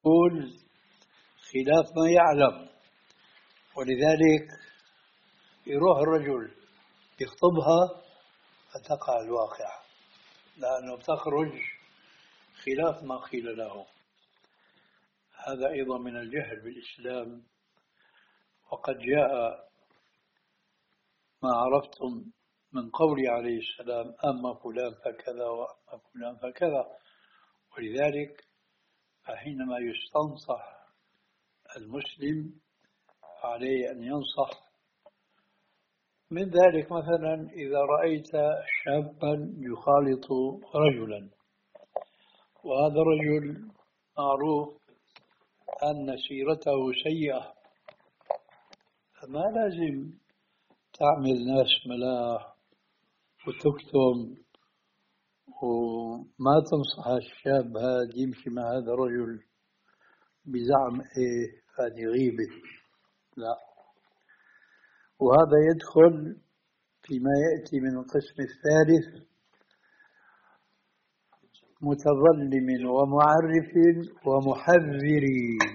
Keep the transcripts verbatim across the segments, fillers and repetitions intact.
يقول خلاف ما يعلم، ولذلك يروح الرجل يخطبها فتقع الواقعة، لأنه تخرج خلاف ما قيل له. هذا أيضا من الجهل بالإسلام. وقد جاء ما عرفتم من قول عليه السلام: أما فلان فكذا وأما فلان فكذا. ولذلك حينما يستنصح المسلم عليه أن ينصح. من ذلك مثلا إذا رأيت شابا يخالط رجلا، وهذا الرجل معروف أن سيرته سيئة، فما لازم تعمل ناس ملاح وتكتم وما تنصح الشاب هذا يمشي مع هذا الرجل بزعم إيه هذه غيبة. لا، وهذا يدخل فيما يأتي من القسم الثالث: متظلم ومعرف ومحذر.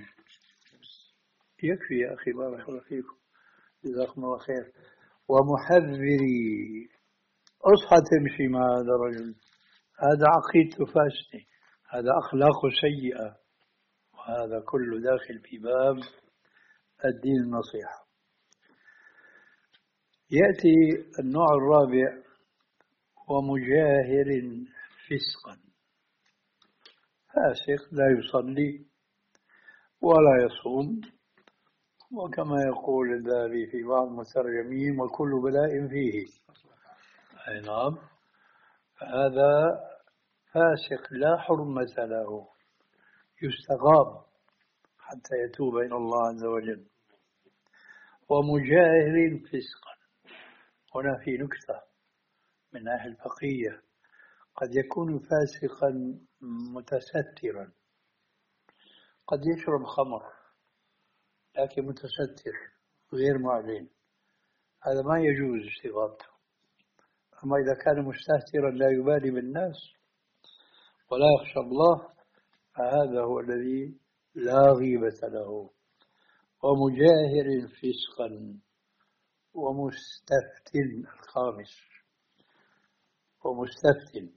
يكفي يا أخي، بارك الله فيكم، جزاكم الله خير. ومحذر، أصحى تمشي مع هذا الرجل، هذا عقيدته فاسدة، هذا أخلاقه سيئة، وهذا كله داخل في باب الدين النصيحة. يأتي النوع الرابع: ومجاهر فسقا. فاسق لا يصلي ولا يصوم، وكما يقول الذهبي في بعض المترجمين: وكل بلاء فيه. أي نعم، هذا فاسق لا حرمة له، يستغاب حتى يتوب إلى الله عز وجل. ومجاهر فسقا، هنا في نكتة من ناحية الفقهية: قد يكون فاسقا متسترا، قد يشرب خمر لكن متستر غير معلن، هذا ما يجوز استغابته. أما إذا كان مستهترا لا يبالي بالناس ولا يخشى الله، فهذا هو الذي لا غيبة له. ومجاهر فسقا ومستفتن، الخامس، ومستفتن.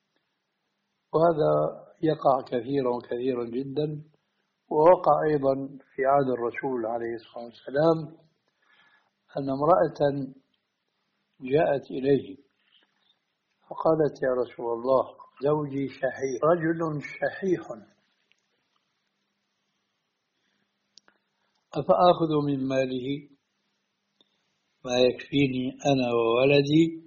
وهذا يقع كثيرا كثيرا جدا، ووقع أيضا في عهد الرسول عليه الصلاة والسلام أن امرأة جاءت إليه فقالت: يا رسول الله، زوجي شحيح، رجل شحيح، أفأخذ من ماله ما يكفيني أنا وولدي؟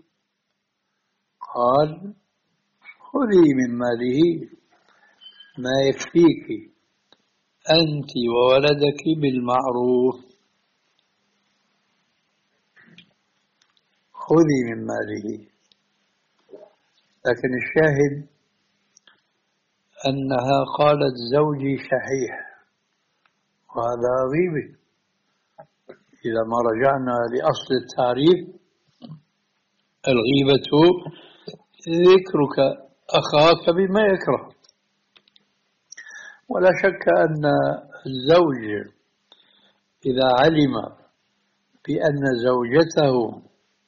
قال: خذي من ماله ما يكفيك أنت وولدك بالمعروف. خذي من ماله. لكن الشاهد أنها قالت: زوجي شحيح، وهذا غيبة. إذا ما رجعنا لأصل التعريف: الغيبة ذكرك أخاك بما يكره. ولا شك أن الزوج إذا علم بأن زوجته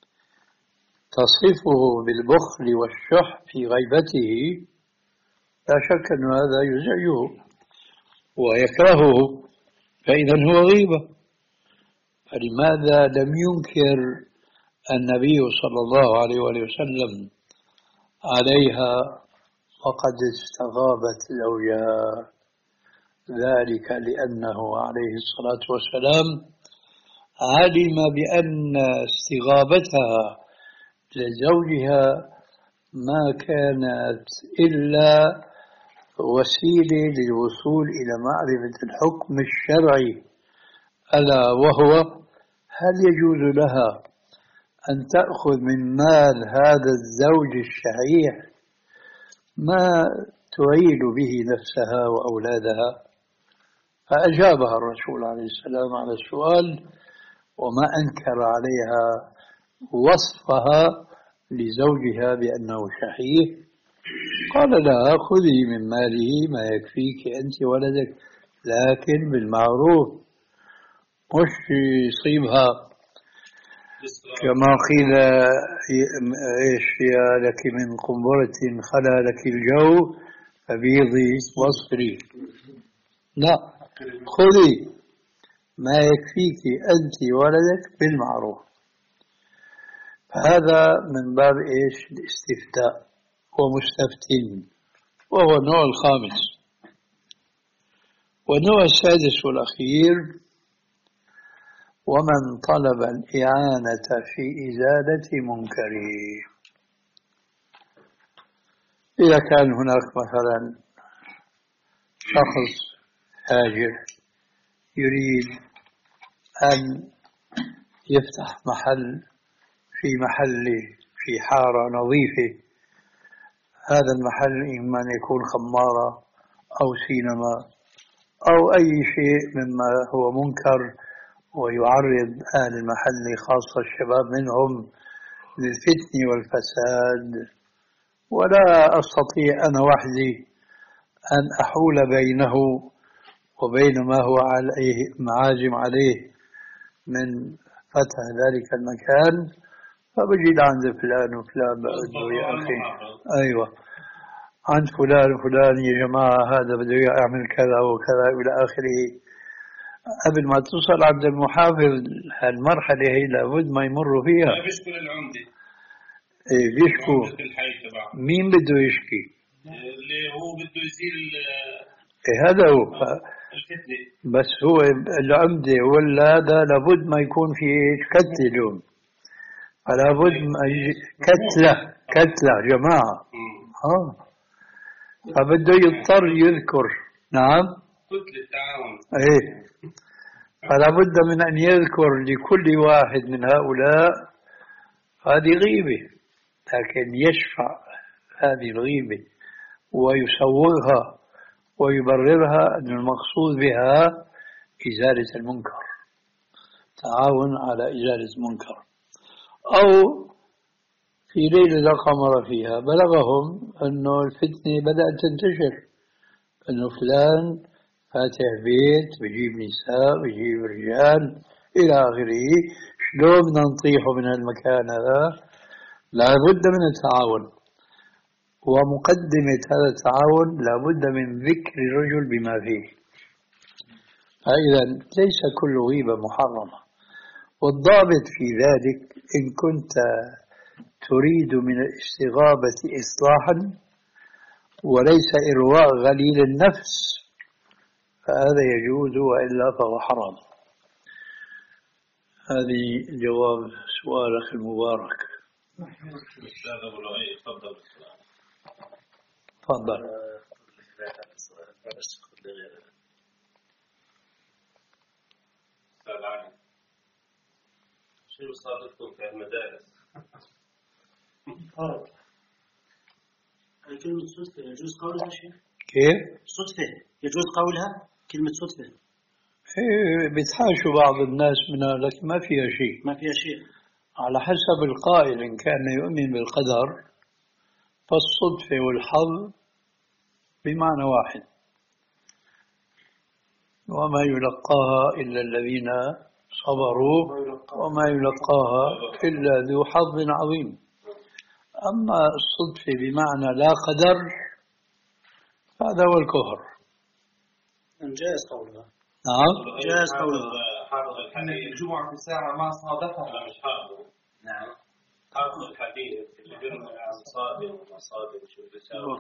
تصفه بالبخل والشح في غيبته، لا شك أن هذا يزعجه ويكرهه، فإذا هو غيبة. فلماذا لم ينكر النبي صلى الله عليه وسلم عليها وقد استغابت زوجها؟ ذلك لأنه عليه الصلاة والسلام علم بأن استغابتها لزوجها ما كانت إلا وسيلة للوصول إلى معرفة الحكم الشرعي، ألا وهو: هل يجوز لها أن تأخذ من مال هذا الزوج الشحيح ما تعيل به نفسها وأولادها؟ فأجابها الرسول عليه السلام على السؤال، وما أنكر عليها وصفها لزوجها بأنه شحيح. قال لها: خذي من ماله ما يكفيك أنت ولدك لكن بالمعروف، مش يصيبها كما قيل إيش يا لك من قنبلة خلا لك الجو فبيضي واصفري. لا، خذي ما يكفيك أنت ولدك بالمعروف. هذا من باب إيش؟ الاستفتاء ومستفتين، وهو النوع الخامس. والنوع السادس والأخير: ومن طلب الإعانة في إزالة منكره. إذا كان هناك مثلا شخص تاجر يريد أن يفتح محل في محله في حارة نظيفة، هذا المحل إما أن يكون خمارة أو سينما أو أي شيء مما هو منكر ويعرض أهل المحل خاصة الشباب منهم للفتن والفساد، ولا أستطيع أنا وحدي أن أحول بينه وبين ما هو عليه معازم عليه من فتح ذلك المكان، فبجد عند فلان وفلان بقول له يا أخي أيوة عند فلان وفلان يا جماعة هذا بده يعمل كذا وكذا إلى آخره. قبل ما توصل عند المحافظ هالمرحلة هي لابد ما يمروا فيها. بيشكوا العمدة. إيه بيشكوا. مين بده يشكي؟ اللي هو بده يزيل. إيه هذا هو. الفتنة. بس هو العمدة ولا هذا لابد ما يكون في كتلة اليوم. فلا بد ما يجي كتلة كتلة جماعة. آه. فبده يضطر يذكر. نعم. كتلة تعاون. إيه. فلا بد من أن يذكر لكل واحد من هؤلاء هذه غيبة، لكن يشفع هذه الغيبة ويسوغها ويبررها أن المقصود بها إزالة المنكر، تعاون على إزالة المنكر. أو في ليلة لا قمر فيها بلغهم أنه الفتنة بدأت تنتشر، أنه فلان فاتح بيت بيجيب نساء بيجيب رجال إلى آخره، شلون بدنا نطيحه من المكان هذا؟ لابد من التعاون، ومقدمة هذا التعاون لابد من ذكر الرجل بما فيه. فإذا ليس كل غيبة محرمة، والضابط في ذلك إن كنت تريد من الاستغابة إصلاحا وليس إرواء غليل النفس فهذا يجوز، وإلا فهو حرام. هذه جواب سؤالك المبارك. تفضل. شو صادقكم في المدارس؟ فرق. كلمة صدفة يجوز قولها شيء؟ كيف؟ صدفة يجوز قولها كلمة صدفة؟ إيه بيتحاشوا بعض الناس منها، لكن ما فيها شيء. ما فيها شيء. على حسب القائل، إن كان يؤمن بالقدر فالصدفة والحظ بمعنى واحد، وما يلقاها إلا الذين صبروا وما يلقاها إلا ذو حظ عظيم. أما الصدفة بمعنى لا قدر فهذا هو الكفر. جائز قولها. نعم جائز قولها. حافظ الحديث الجمعة في الساعة ما صادفها. لا مش حافظ. نعم حافظ الحديث اللي بيرمي عن صادم وما صادم شو بيساوي.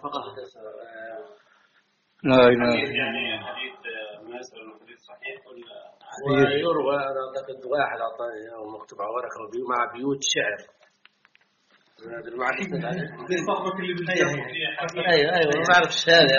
لا إله يعني حديث مناسب الحديث صحيح ولا؟ ويروى أنا أعتقد واحد أعطاني أو مكتوب على ورقة مع بيوت شعر. هذا المعنى بالضبط اللي بالجنة. أيوة أيوة ما أعرف إيش هذا.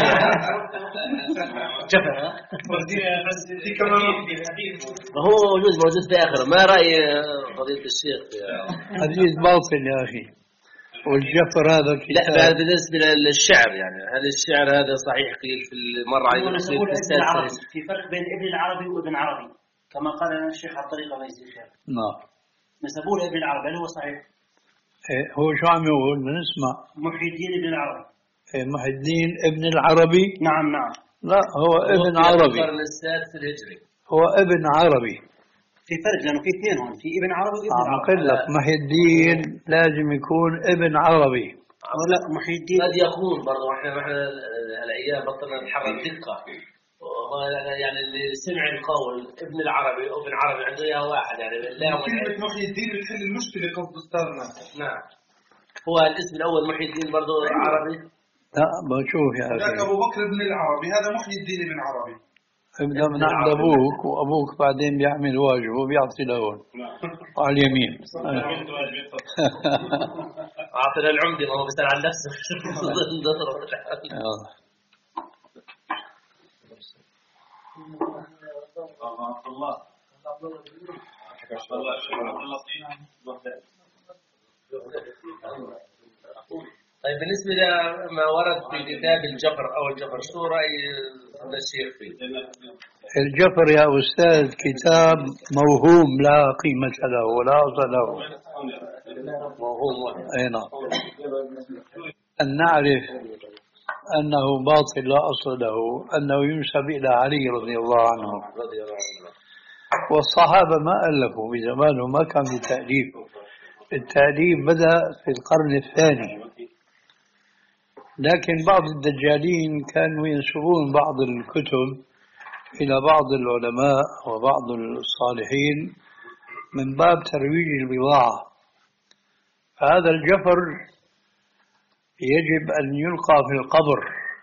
جفا. دي كمان هو موجود موجود في آخر. ما رأي فضيلة الشيخ؟ حديث باطل يا أخي. والجفر هذا كتاب. لا بالنسبة للشعر يعني هل الشعر هذا صحيح قيل في المرة يقول ابن العربي في فرق بين ابن العربي وابن عربي كما قال لنا الشيخ على الطريقة ميزي الخير. نعم. نسبوه ابن العربي هل هو صحيح؟ إيه هو شو عم يقول؟ نسمع. محي الدين ابن العربي. إيه محي الدين ابن العربي. نعم نعم. لا هو ابن عربي، القرن السادس الهجري. هو ابن عربي. في فرق لأنه في اثنين هون، في ابن عربي وابن عم عربي. أقول لك محي الدين لازم يكون ابن عربي. لا محي الدين قد يكون برضه احنا احنا هالايام بطلنا نتحرك دقه، يعني اللي سمع القول ابن العربي او ابن عربي عنده اياه واحد يعني لا. كلمة محي الدين بتحل المشكلة قصد أستاذنا. نعم. هو الاسم الاول محي الدين برضه عربي. لا بشوف يا ذاك أخي، أبو بكر بن العربي، هذا محي الدين بن عربي. ابدأ من عند أبوك، وأبوك بعدين بيعمل واجبه وبيعطي لهون على اليمين. أعطينا العمدة ما هو بيسأل عن نفسه. الله. طيب بالنسبة لما ورد في كتاب الجبر أو الجبر، شو رأي الشيخ فيه؟ الجبر يا أستاذ كتاب موهوم لا قيمة له ولا أصل له. موهوم. أي نعم. أن نعرف أنه باطل لا أصل له، أنه ينسب إلى علي رضي الله عنه، والصحابة ما ألفوا بزمانه، ما كان في تأليف. التأليف بدأ في القرن الثاني، لكن بعض الدجالين كانوا ينسبون بعض الكتب إلى بعض العلماء وبعض الصالحين من باب ترويج البضاعة. هذا الجفر يجب أن يلقى في القبر،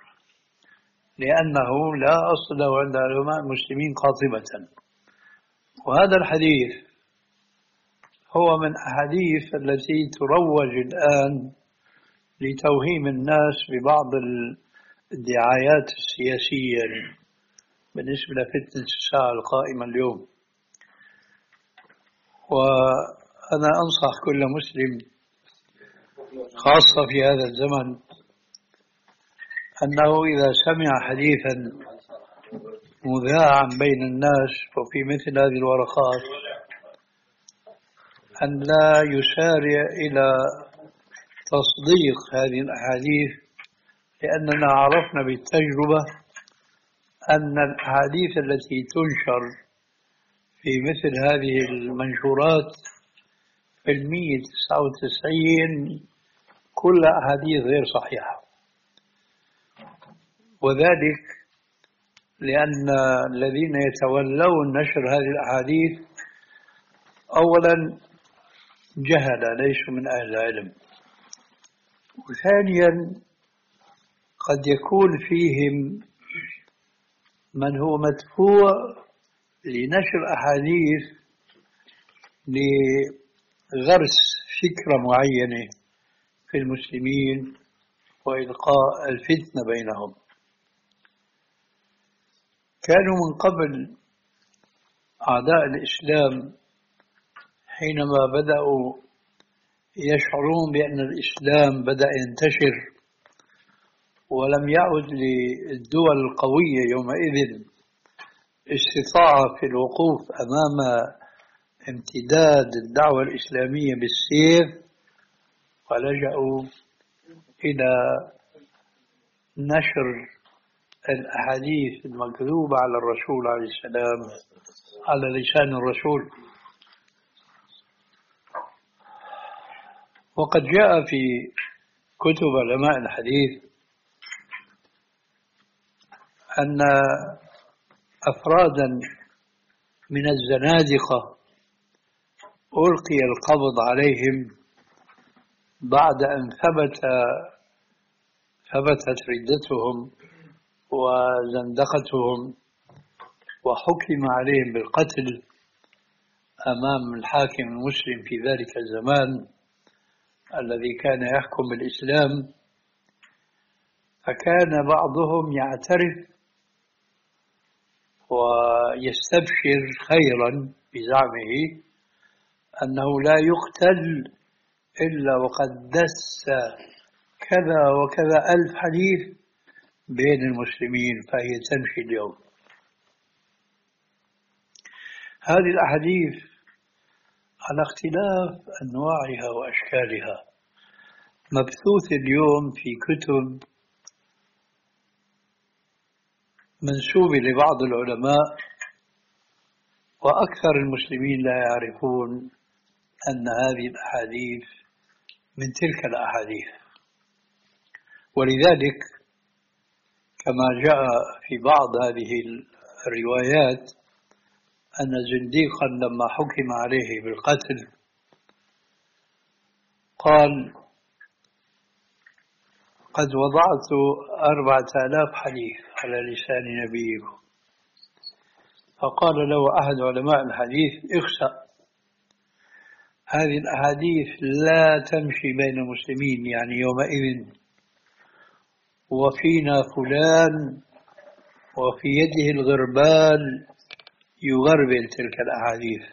لأنه لا أصل له عند علماء المسلمين قاطبة. وهذا الحديث هو من أحاديث التي تروج الآن لتوهيم الناس ببعض الدعايات السياسية بالنسبة لفتنة الساعة القائمة اليوم. وأنا أنصح كل مسلم خاصة في هذا الزمن أنه إذا سمع حديثا مذاعا بين الناس وفي مثل هذه الورقات أن لا يسارع إلى تصديق هذه الأحاديث، لأننا عرفنا بالتجربة أن الأحاديث التي تنشر في مثل هذه المنشورات في المية تسعة وتسعين كل أحاديث غير صحيحة، وذلك لأن الذين يتولون نشر هذه الأحاديث أولا جهل ليسوا من أهل العلم، وثانيا قد يكون فيهم من هو مدفوع لنشر أحاديث لغرس فكرة معينة في المسلمين وإلقاء الفتنة بينهم. كانوا من قبل أعداء الإسلام حينما بدأوا يشعرون بأن الإسلام بدأ ينتشر ولم يعد للدول القوية يومئذ استطاعة في الوقوف أمام امتداد الدعوة الإسلامية بالسيف، فلجأوا إلى نشر الأحاديث المكذوبة على الرسول عليه السلام على لسان الرسول. وقد جاء في كتب علماء الحديث أن أفرادا من الزنادقة ألقي القبض عليهم بعد أن ثبت ثبتت ردتهم وزندقتهم، وحكم عليهم بالقتل أمام الحاكم المسلم في ذلك الزمان الذي كان يحكم الإسلام. فكان بعضهم يعترف ويستبشر خيرا بزعمه أنه لا يقتل إلا وقد دس كذا وكذا ألف حديث بين المسلمين فهي تمشي اليوم. هذه الأحاديث على اختلاف أنواعها وأشكالها مبثوث اليوم في كتب منسوبة لبعض العلماء، وأكثر المسلمين لا يعرفون أن هذه الأحاديث من تلك الأحاديث. ولذلك كما جاء في بعض هذه الروايات أن زنديقا لما حكم عليه بالقتل قال: قد وضعت أربعة آلاف حديث على لسان نبيكم. فقال له أحد علماء الحديث: اخسأ، هذه الأحاديث لا تمشي بين المسلمين يعني يومئذ، وفينا فلان وفي يده الغربال يغربل تلك الأحاديث.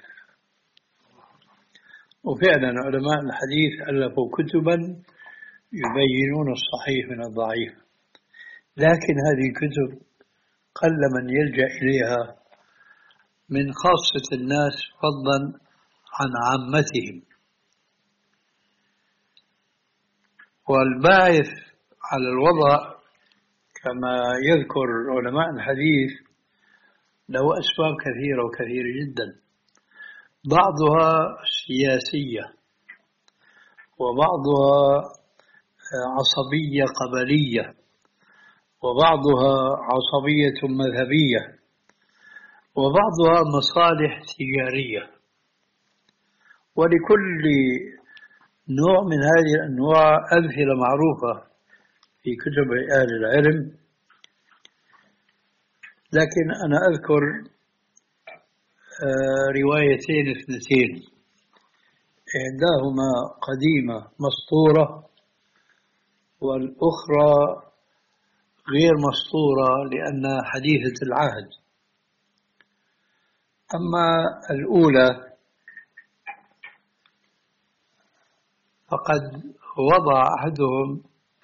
وفعلا علماء الحديث ألفوا كتبا يبينون الصحيح من الضعيف، لكن هذه الكتب قل من يلجأ إليها من خاصة الناس فضلا عن عامتهم. والباعث على الوضع كما يذكر علماء الحديث له أسباب كثيرة وكثيرة جدا، بعضها سياسية، وبعضها عصبية قبلية، وبعضها عصبية مذهبية، وبعضها مصالح تجارية. ولكل نوع من هذه الأنواع أمثلة معروفة في كتب أهل العلم، لكن أنا أذكر روايتين اثنتين، إحداهما قديمة مسطورة، والأخرى غير مسطورة لأنها حديثة العهد. أما الأولى فقد وضع أحدهم،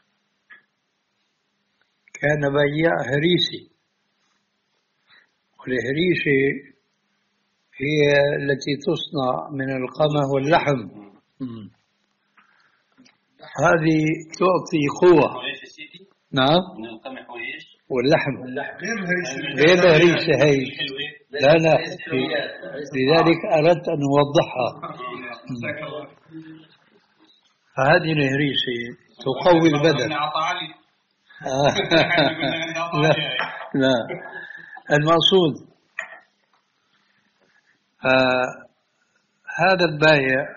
كان بياع هريسي، والهريسة هي التي تصنع من القمح واللحم، هذه تعطي قوة. نعم، من القمح وإيش؟ واللحم غير الهريسة هي. لا لا، لذلك أردت أن أوضحها. فهذه الهريسة تقوي البدن. لا لا، المقصود آه هذا البائع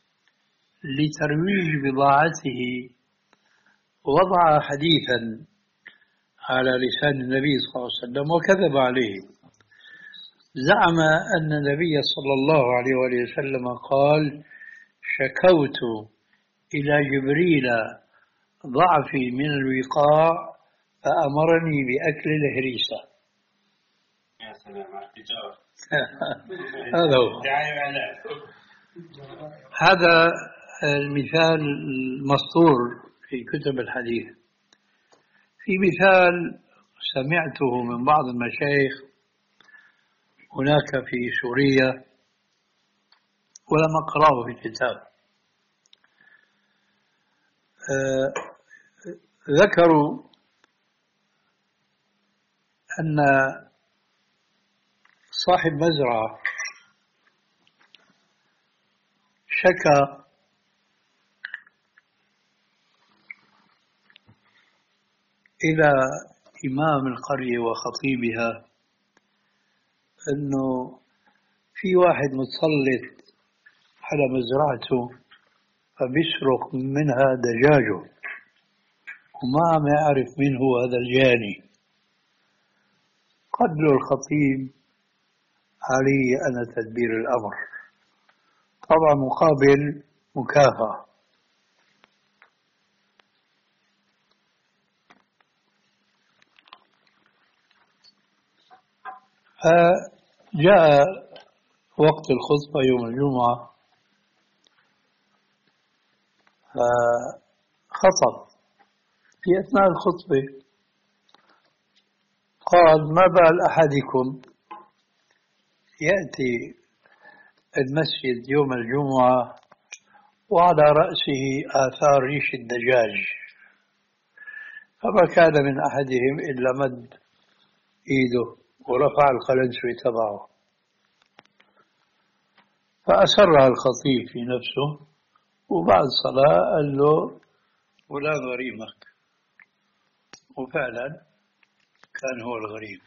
لترويج بضاعته وضع حديثا على لسان النبي صلى الله عليه وسلم وكذب عليه. زعم أن النبي صلى الله عليه وآله وسلم قال: شكوت إلى جبريل ضعفي من الوقاع فأمرني بأكل الهريسة. يا سلام على التجارة. هذا هو. هذا المثال المسطور في كتب الحديث. في مثال سمعته من بعض المشايخ هناك في سوريا ولم أقرأه في كتاب. آه ذكروا أن صاحب مزرعة شكى إلى إمام القرية وخطيبها أنه في واحد متسلط على مزرعته فبيسرق منها دجاجه وما عم يعرف من هو هذا الجاني. قال له الخطيب: علي أنا تدبير الأمر، طبعا مقابل مكافأة. فجاء وقت الخطبة يوم الجمعة، فخطب. في أثناء الخطبة قال: ما بال أحدكم يأتي المسجد يوم الجمعة وعلى رأسه آثار ريش الدجاج، فما كان من أحدهم إلا مد إيده ورفع القلنسوة تبعه، فأسرها الخطيب في نفسه، وبعد صلاة قال له فلان غريمك، وفعلا كان هو الغريم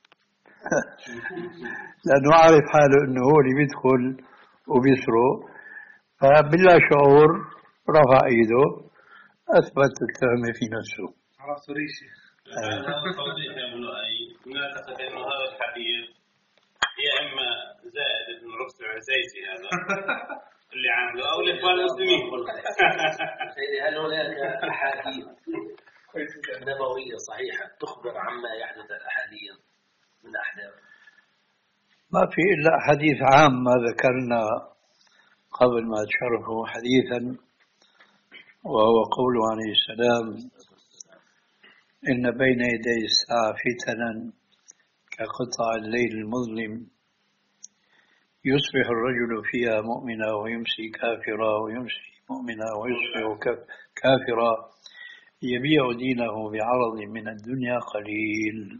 لأنه عارف حاله أنه هو اللي بيدخل وبيسرق، فبلا شعور رفع إيده أثبت التهمة في نفسه. عرفت ريشي. هذا التوضيح يا ابن لؤي، نعتقد أنه هذا الحديث يا إما زائد بن رفع العزيزي هذا اللي عامله أو الإخوان المسلمين. هل هناك أحاديث نبوية صحيحة تخبر عما يحدث حاليا من أحداث؟ ما في إلا حديث عام ما ذكرنا قبل ما تشرفه حديثا، وهو قوله عليه السلام: إن بين يدي الساعة فتنا كقطع الليل المظلم يصبح الرجل فيها مؤمنا ويمسي كافرا ويمسي مؤمنا ويصبح كافرا يبيع دينه بعرض من الدنيا قليل.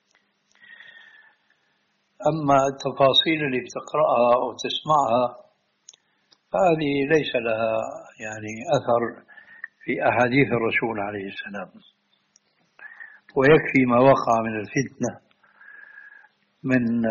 أما التفاصيل اللي بتقرأها أو تسمعها فهذه ليس لها يعني أثر في أحاديث الرسول عليه السلام، ويكفي ما وقع من الفتنة من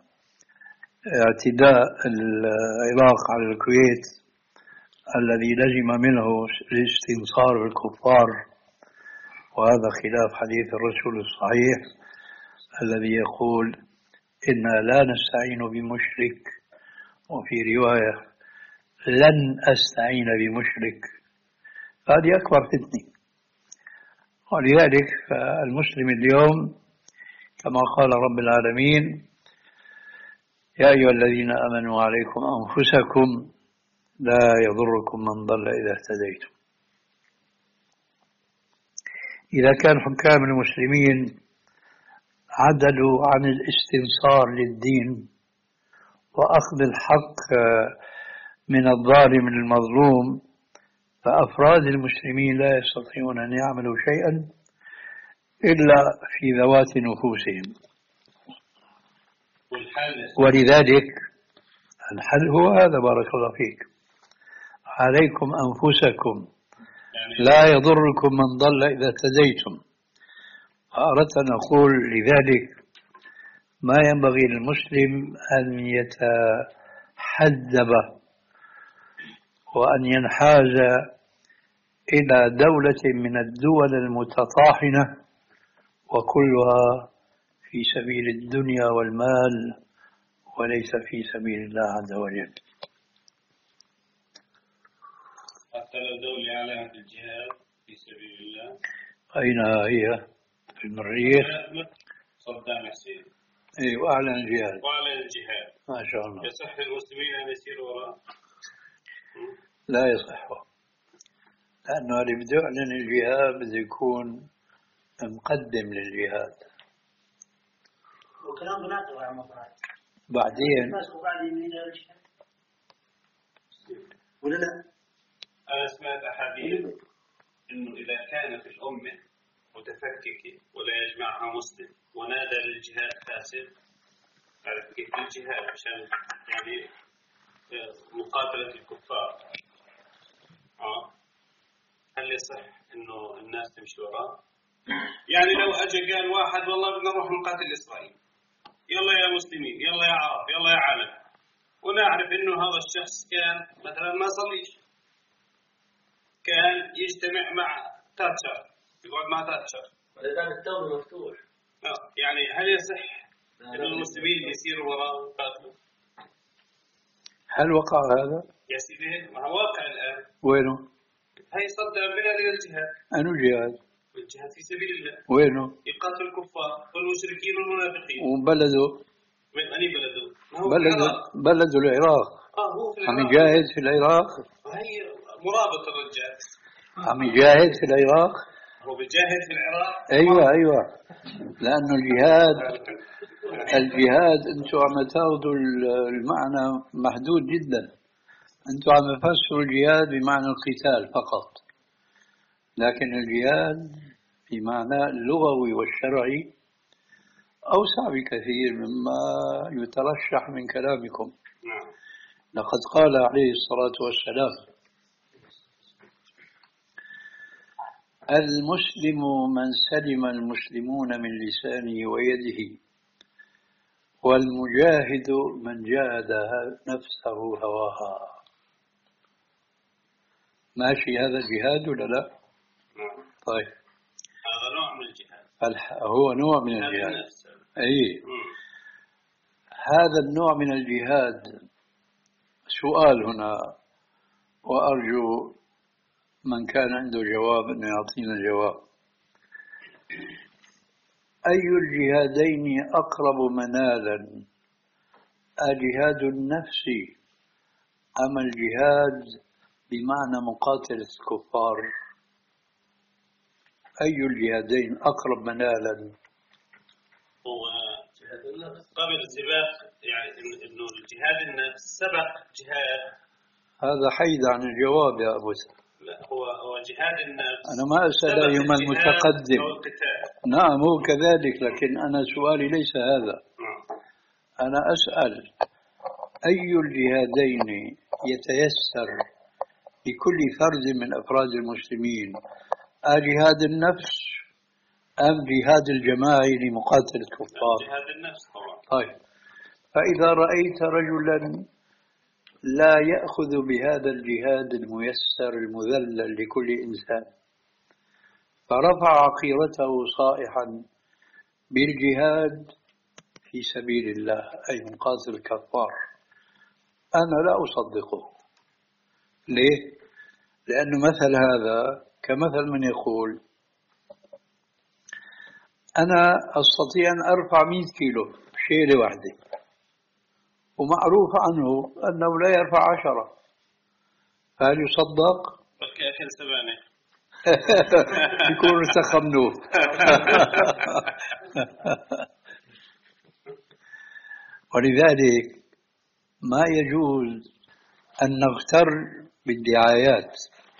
اعتداء العراق على الكويت الذي لزم منه الاستنصار بالكفار، وهذا خلاف حديث الرسول الصحيح الذي يقول: إنا لا نستعين بمشرك، وفي رواية لن أستعين بمشرك. هذه أكبر فتنة. ولذلك فالمسلم اليوم كما قال رب العالمين: يا أيها الذين آمنوا عليكم أنفسكم لا يضركم من ضل إذا اهتديتم. إذا كان حكام المسلمين عدلوا عن الاستنصار للدين وأخذ الحق من الظالم المظلوم، فأفراد المسلمين لا يستطيعون أن يعملوا شيئا إلا في ذوات نفوسهم. ولذلك الحل هو هذا، بارك الله فيك: عليكم أنفسكم لا يضركم من ضل إذا اهتديتم. أردت أن أقول لذلك ما ينبغي للمسلم أن يتحزب وأن ينحاز إلى دولة من الدول المتطاحنة وكلها في سبيل الدنيا والمال وليس في سبيل الله عز وجل. حتى لو دولة أعلنت الجهاد في سبيل الله، أين هي؟ في المريخ. صدام حسين. أي وأعلن الجهاد. وأعلن الجهاد. ما شاء الله. يصح للمسلمين أن يسيروا وراء؟ لا يصح، لأنه اللي بده يعلن الجهاد بده يكون مقدم للجهاد. وكلام بناقض يا عم فؤاد. بعدين ولا لا؟ أنا سمعت أحاديث إنه إذا كانت الأمة متفككة ولا يجمعها مسلم ونادى للجهاد فاسد، عرفت كيف الجهاد عشان يعني مقاتلة الكفار، آه هل يصح إنه الناس تمشي وراه؟ يعني لو أجى قال واحد والله بدنا نروح نقاتل إسرائيل، يلا يا مسلمين، يلا يا عرب، يلا يا عالم، ونعرف إنه هذا الشخص كان مثلا ما صليش، كان يجتمع مع تاتشر، يقعد مع تاتشر، ولذلك التوبة مفتوح. يعني هل يصح إنه المسلمين يسيروا وراء ويقاتلوا؟ هل وقع هذا؟ يا سيدي ما هو واقع الآن. وينه؟ هي صدق بنا للجهاد. أنو جهاد؟ الجهاد في سبيل الله. وينه؟ يقاتل الكفار والمشركين والمنافقين. وبلده؟ من أي بلده؟ ما هو بلده بلده العراق. آه هو في العراق. عم يجاهد في العراق؟ هي مرابط الرجال. عم يجاهد في العراق؟ هو بيجاهد في العراق؟ أيوة أيوة، لأنه الجهاد الجهاد أنتم عم تاخذوا المعنى محدود جدا، أنتم عم تفسروا الجهاد بمعنى القتال فقط، لكن الجهاد في معنى اللغوي والشرعي أوسع بكثير مما يترشح من كلامكم. نعم. لقد قال عليه الصلاة والسلام: المسلم من سلم المسلمون من لسانه ويده، والمجاهد من جاهد نفسه هواها. ماشي هذا جهاد ولا لا؟ نعم. طيب، هذا نوع من الجهاد. هو نوع من الجهاد. أي هذا النوع من الجهاد. سؤال هنا، وأرجو من كان عنده جواب أن يعطينا جواب: أي الجهادين أقرب منالا، الجهاد النفسي أم الجهاد بمعنى مقاتلة الكفار؟ أي الجهادين أقرب منالا؟ هو قبل السباق، يعني إنه الجهاد النفس سبق جهاد. هذا حيد عن الجواب يا أبو سعد. لا، هو هو جهاد النفس. أنا ما أسأل أيما المتقدم. نعم هو كذلك، لكن أنا سؤالي ليس هذا. أنا أسأل أي الجهادين يتيسر لكل فرد من أفراد المسلمين، جهاد النفس أم جهاد الجماعي لمقاتلة الكفار؟ جهاد النفس طبعا. طيب، فإذا رأيت رجلا لا يأخذ بهذا الجهاد الميسر المذلل لكل إنسان، فرفع عقيرته صائحا بالجهاد في سبيل الله أي مقاتل الكفار، أنا لا أصدقه. ليه؟ لأنه مثل هذا كمثل من يقول: أنا أستطيع أن أرفع مئة كيلو شيلة واحدة، ومعروف عنه أنه لا يرفع عشرة، فهل يصدق؟ أكل سبانة يكون ارتخمنوه. ولذلك ما يجوز أن نغتر بالدعايات.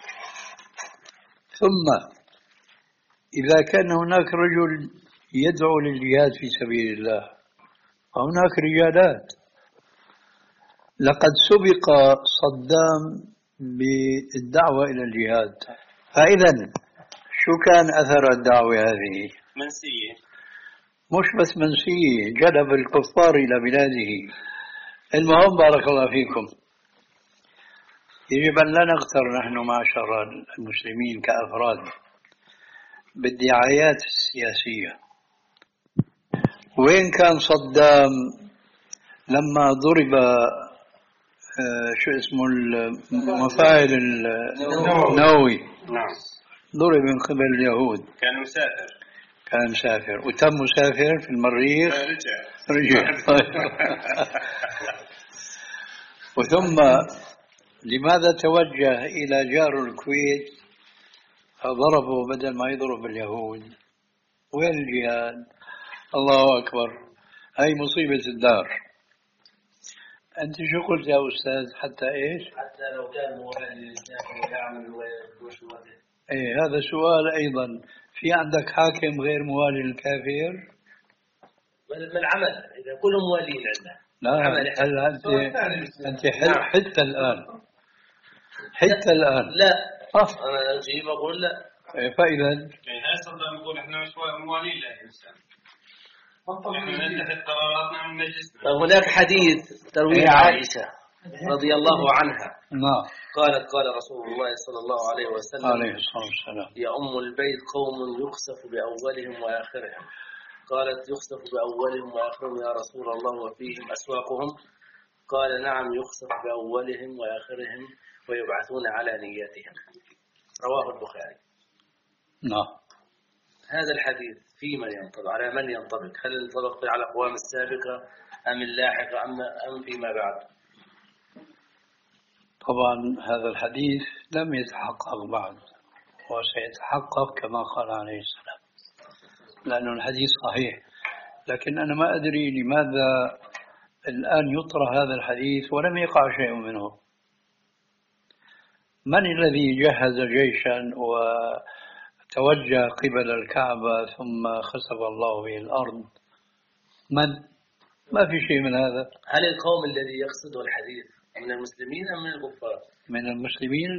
ثم إذا كان هناك رجل يدعو للجهاد في سبيل الله، فهناك رجالات. لقد سبق صدام بالدعوة إلى الجهاد، فإذا شو كان أثر الدعوة هذه؟ منسية. مش بس منسية، جلب الكفار إلى بلاده. المهم بارك الله فيكم، يجب أن لا نغتر نحن معشر المسلمين كأفراد بالدعايات السياسية. وين كان صدام لما ضرب شو اسمه المفاعل النووي؟ نعم. ضرب من قبل اليهود. كان مسافر. كان مسافر وتم مسافر في المريخ. رجع. رجع. وثم لماذا توجه إلى جار الكويت فضربه بدل ما يضرب اليهود؟ وين الجهاد؟ الله أكبر، هاي مصيبة الدار. أنت شو قلت يا أستاذ؟ حتى إيش؟ حتى لو كان موالي للإسلام ويعمل ويشوده. إيه، هذا سؤال أيضا. في عندك حاكم غير موالي للكافر؟ من العمل إذا كلهم موالين عنده. لا، هل أنت أنت حتى الآن حتى الآن لا أنا أجيب أقول لا. فإذا هاي صدام يقول إحنا مش موالين للإنسان، إحنا نتخذ قراراتنا من مجلسنا. هناك حديث ترويه عائشة رضي الله عنها. نعم. قالت قال رسول الله صلى الله عليه وسلم عليه الصلاة والسلام: يؤم البيت قوم يخسف بأولهم وآخرهم. قالت يخسف بأولهم وآخرهم يا رسول الله وفيهم أسواقهم؟ قال نعم يخسف بأولهم وآخرهم ويبعثون على نياتهم. رواه البخاري. نعم. هذا الحديث في من ينطبق، على من ينطبق؟ هل ينطبق على الأقوام السابقة أم اللاحقة أم أم فيما بعد؟ طبعا هذا الحديث لم يتحقق بعد، وسيتحقق كما قال عليه السلام، لأنه الحديث صحيح. لكن أنا ما أدري لماذا الآن يطرح هذا الحديث ولم يقع شيء منه. من الذي جهز جيشا وتوجه قبل الكعبة ثم خسف الله به الأرض من؟ ما في شيء من هذا. هل القوم الذي يقصده الحديث من المسلمين أم من الكفار؟ من المسلمين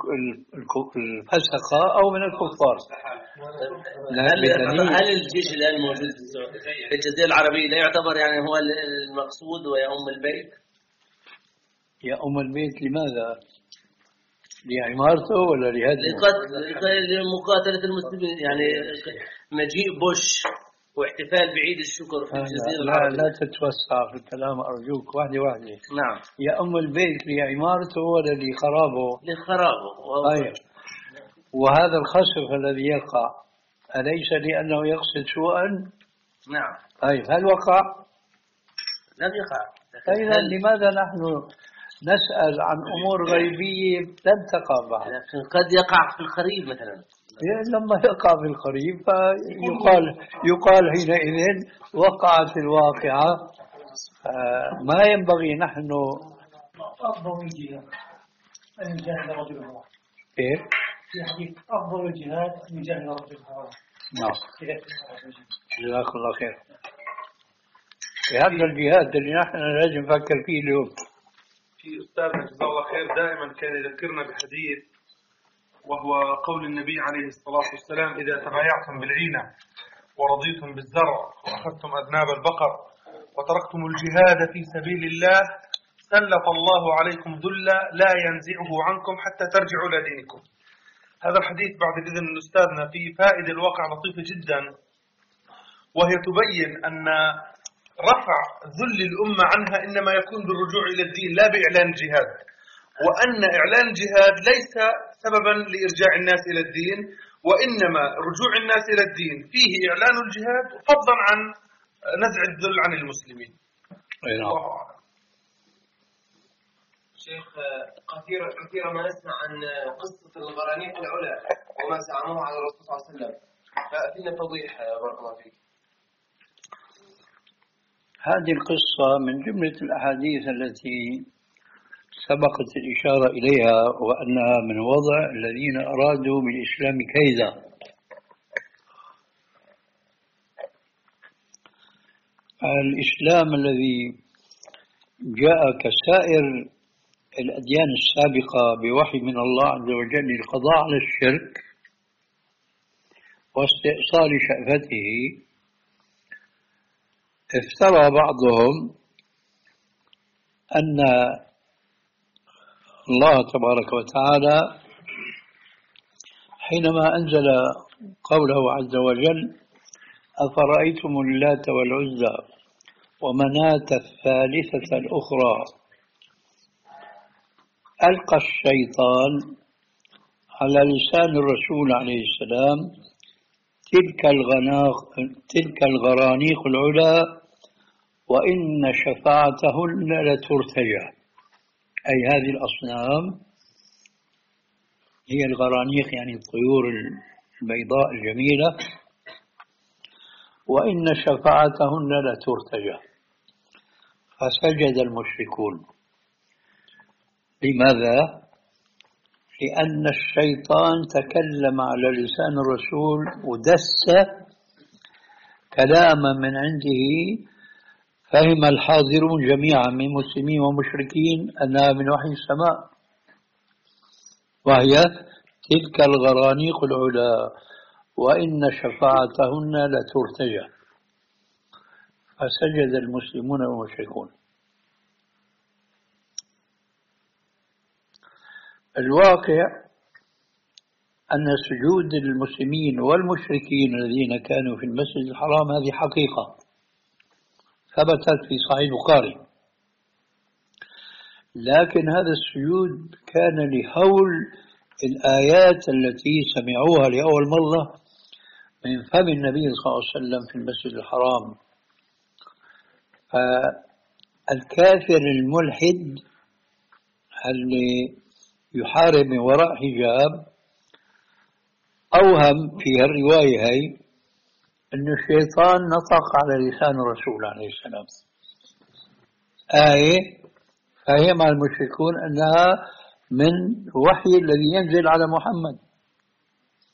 الفسقة أو من الكفار. هل, هل الجيش الآن موجود في الجزيرة العربية لا يعتبر يعني هو المقصود ويؤم البيت؟ يؤم البيت لماذا؟ لعمارته ولا لهدمه؟ لمقاتلة المسلمين، يعني مجيء بوش واحتفال بعيد الشكر في الجزيرة لا العربية. لا تتوسع في الكلام أرجوك، واحدة واحدة. نعم. يؤم البيت لعمارته ولا لخرابه؟ لخرابه. طيب، وهذا الخسف الذي يقع أليس لأنه يقصد سوءا؟ نعم. طيب هل وقع؟ لم يقع. إذا لماذا نحن نسأل عن أمور غيبية لم تقع بعد؟ لكن قد يقع في القريب مثلا. لما يقع في القريب فيقال يقال حينئذ وقعت الواقعة. ما ينبغي نحن أفضل الجهاد أن يجاهد رجل الله. إيه؟ في حديث أفضل الجهاد أن يجاهد رجل الله. نعم. جزاك الله خير. في هذا الجهاد اللي نحن لازم نفكر فيه اليوم. في أستاذنا جزاه الله خير دائما كان يذكرنا بحديث، وهو قول النبي عليه الصلاة والسلام: إذا تبايعتم بالعينة ورضيتم بالزرع وأخذتم أذناب البقر وتركتم الجهاد في سبيل الله سلط الله عليكم ذلا لا ينزعه عنكم حتى ترجعوا إلى دينكم. هذا الحديث بعد الإذن من أستاذنا فيه فائدة الواقع لطيفة جدا، وهي تبين أن رفع ذل الأمة عنها إنما يكون بالرجوع إلى الدين لا بإعلان الجهاد، وأن إعلان الجهاد ليس سببا لإرجاع الناس إلى الدين، وإنما رجوع الناس إلى الدين فيه إعلان الجهاد فضلا عن نزع الذل عن المسلمين. الله أعلم. شيخ، كثيرا كثيرا ما نسمع عن قصة الغرانيق العلا وما زعموه على الرسول صلى الله عليه وسلم، فأتينا توضيح بارك الله فيك. هذه القصة من جملة الأحاديث التي سبقت الإشارة إليها، وأنها من وضع الذين أرادوا بالإسلام كيدا. الإسلام الذي جاء كسائر الأديان السابقة بوحي من الله عز وجل للقضاء على الشرك واستئصال شأفته، افترى بعضهم أن الله تبارك وتعالى حينما أنزل قوله عز وجل: أفرأيتم اللات والعزى ومناة الثالثة الأخرى، ألقى الشيطان على لسان الرسول عليه السلام تلك الغناق تلك الغرانيق العلا وإن شفاعتهن لترتجى. أي هذه الأصنام هي الغرانيق، يعني الطيور البيضاء الجميلة، وإن شفاعتهن لترتجى. فسجد المشركون. لماذا؟ لأن الشيطان تكلم على لسان الرسول ودس كلاما من عنده، فهم الحاضرون جميعا من مسلمين ومشركين أنها من وحي السماء، وهي تلك الغرانيق العلا وإن شفاعتهن لترتجى. فسجد المسلمون والمشركون. الواقع أن سجود المسلمين والمشركين الذين كانوا في المسجد الحرام هذه حقيقة ثبتت في صحيح البخاري، لكن هذا السجود كان لهول الآيات التي سمعوها لأول مرة من فم النبي صلى الله عليه وسلم في المسجد الحرام. فالكافر الملحد اللي يحارب من وراء حجاب أوهم في الرواية هي أن الشيطان نطق على لسان الرسول عليه السلام آية، فهم المشركون أنها من وحي الذي ينزل على محمد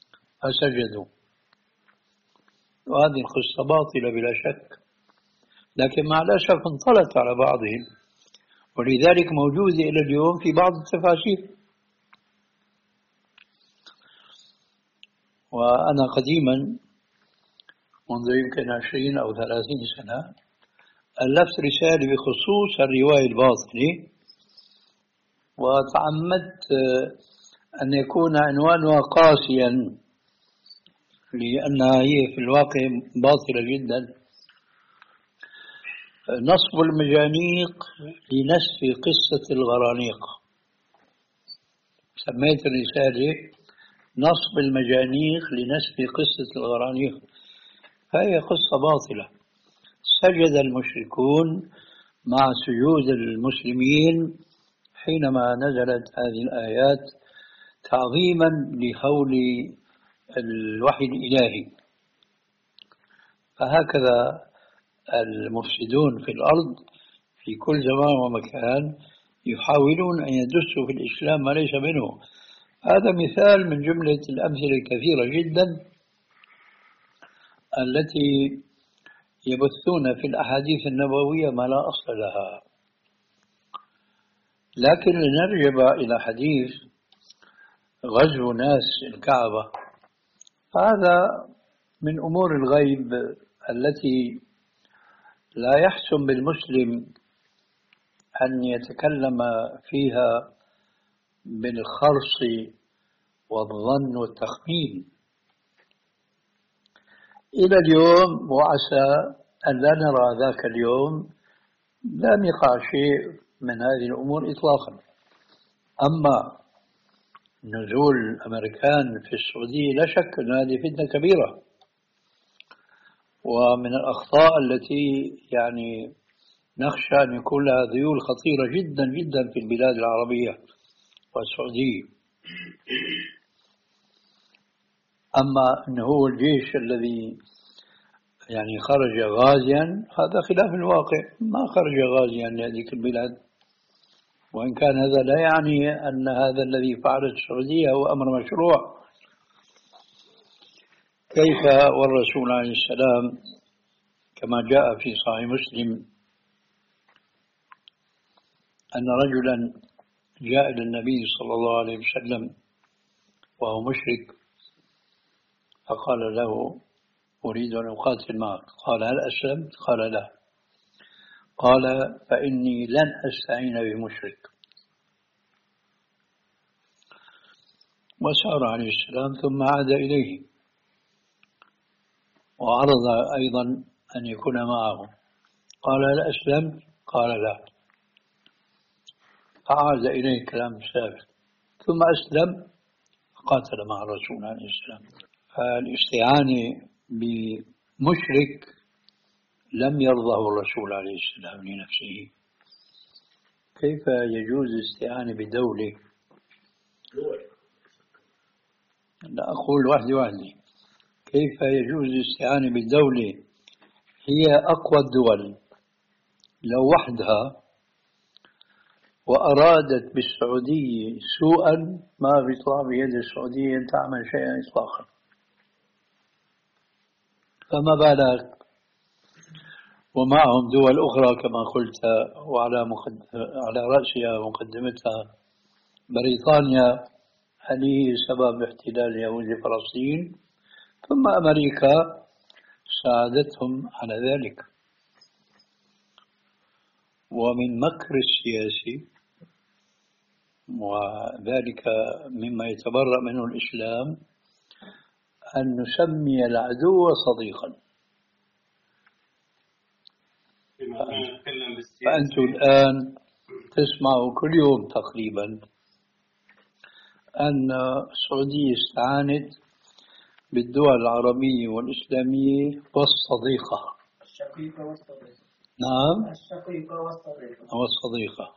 فسجدوا. وهذه القصة باطلة بلا شك، لكن مع الأسف انطلت على بعضهم، ولذلك موجودة إلى اليوم في بعض التفاسير. وأنا قديما منذ يمكن عشرين أو ثلاثين سنة ألفت رسالة بخصوص الرواية الباطنة، وتعمدت أن يكون عنوانها قاسيا لأنها هي في الواقع باطلة جدا: نصب المجانيق لنسف قصة الغرانيق. سميت الرسالة نصب المجانيق لنسف قصة الغرانيق. هي قصة باطلة. سجد المشركون مع سجود المسلمين حينما نزلت هذه الآيات تعظيما لهول الوحي الإلهي. فهكذا المفسدون في الأرض في كل زمان ومكان يحاولون أن يدسوا في الإسلام ما ليس منه. هذا مثال من جملة الأمثلة الكثيرة جدا التي يبثون في الأحاديث النبوية ما لا أصل لها. لكن لنرجع إلى حديث غزو ناس الكعبة، هذا من أمور الغيب التي لا يحسن بالمسلم أن يتكلم فيها بالخرص والظن والتخمين. إلى اليوم وعسى أن لا نرى ذاك اليوم لم يقع شيء من هذه الأمور إطلاقا. أما نزول الأمريكان في السعودية لا شك أن هذه فتنة كبيرة، ومن الأخطاء التي يعني نخشى أن يكون لها ذيول خطيرة جدا جدا في البلاد العربية والسعودية. أما أنه هو الجيش الذي يعني خرج غازيا، هذا خلاف الواقع. ما خرج غازيا لهذه البلاد، وإن كان هذا لا يعني أن هذا الذي فعله السعودية هو أمر مشروع. كيف والرسول عليه السلام كما جاء في صحيح مسلم أن رجلا جاء إلى النبي صلى الله عليه وسلم وهو مشرك، فقال له: أريد أن أقاتل معك. قال: هل أسلمت؟ قال: لا. قال: فإني لن أستعين بمشرك. وسار عليه السلام ثم عاد إليه وعرض أيضا أن يكون معه. قال: هل أسلمت؟ قال: لا. فعاد إليه كلام ثابت، ثم أسلم قاتل مع الرسول عليه السلام. فالاستعانة بمشرك لم يرضه الرسول عليه السلام لنفسه. كيف يجوز الاستعانة بدولة؟ لا أقول وحدي وحدي. كيف يجوز الاستعانة بدولة هي أقوى الدول لو وحدها وأرادت بالسعودية سوءا ما بيطلع بيد السعودية أن تعمل شيئا إطلاقا؟ فما بالك ومعهم دول أخرى كما قلت، وعلى مقد... على رأسها مقدمتها بريطانيا هذه سبب احتلال يهود فلسطين، ثم أمريكا ساعدتهم على ذلك. ومن مكر السياسي، وذلك مما يتبرأ منه الإسلام، أن نسمي العدو صديقا. فأنتم الآن تسمعوا كل يوم تقريبا أن السعودية استعانت بالدول العربية والإسلامية والصديقة. الشقيقة والصديقة. نعم، الشقيقة والصديقة. والصديقة.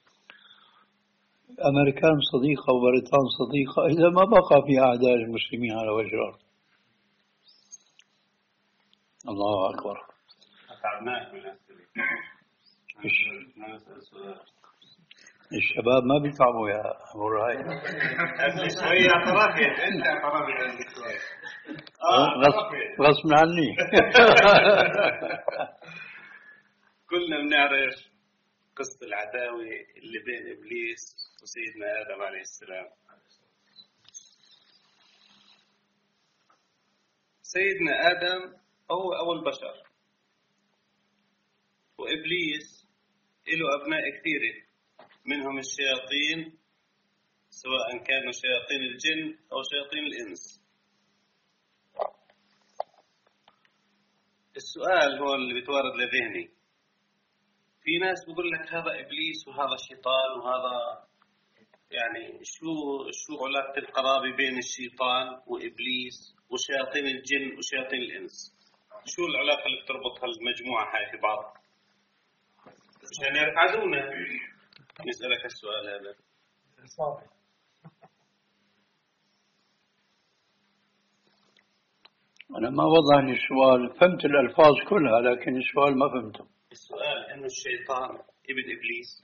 أمريكان صديقة وبريطان صديقة إذا ما بقى في أعداء المسلمين على وجه الأرض. الله أكبر. الشباب ما بيتعبوا يا أبو رهيب. شوية اعترافي أنت اعترافي غصب عني. كلنا بنعرف قصة العداوة اللي بين إبليس وسيدنا آدم عليه السلام. سيدنا آدم هو أول بشر، وإبليس له أبناء كثيرة منهم الشياطين، سواء كانوا شياطين الجن أو شياطين الإنس. السؤال هو اللي بيتوارد لذهني، في ناس بيقول لك هذا إبليس وهذا شيطان، وهذا يعني شو شو علاقة القرابة بين الشيطان وإبليس وشياطين الجن وشياطين الإنس؟ شو العلاقة اللي بتربط هالمجموعة هاي في بعض؟ مشان نعرف عدونا نسألك السؤال هذا. أنا ما وضعني السؤال، فهمت الألفاظ كلها لكن السؤال ما فهمته. السؤال إنه الشيطان ابن إبليس،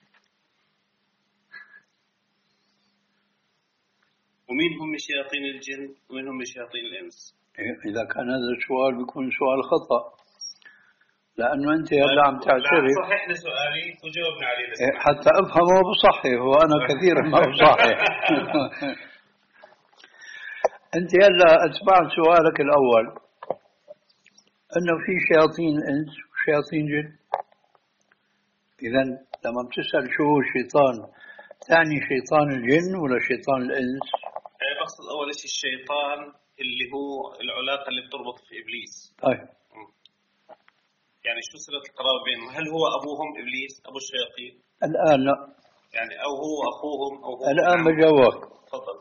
ومين هم شياطين الجن ومين هم شياطين الإنس؟ إذا كان هذا السؤال بيكون سؤال خطأ، لأنه أنت هلا عم تعترف. لا صحح لي سؤالي وجاوبنا عليه بس حتى أفهمه بصحح، وأنا كثيرا ما بصحح. أنت هلا أتبعت سؤالك الأول أنه في شياطين إنس وشياطين جن. إذا لما بتسأل شو هو الشيطان، تعني شيطان الجن ولا شيطان الإنس؟ أنا بقصد أول شيء الشيطان اللي هو العلاقة اللي بتربط في إبليس. طيب يعني شو صلة القرابة بينهم؟ هل هو أبوهم إبليس أبو الشياطين؟ الآن لا. يعني أو هو أخوهم أو هو الآن بجاوبك. تفضل.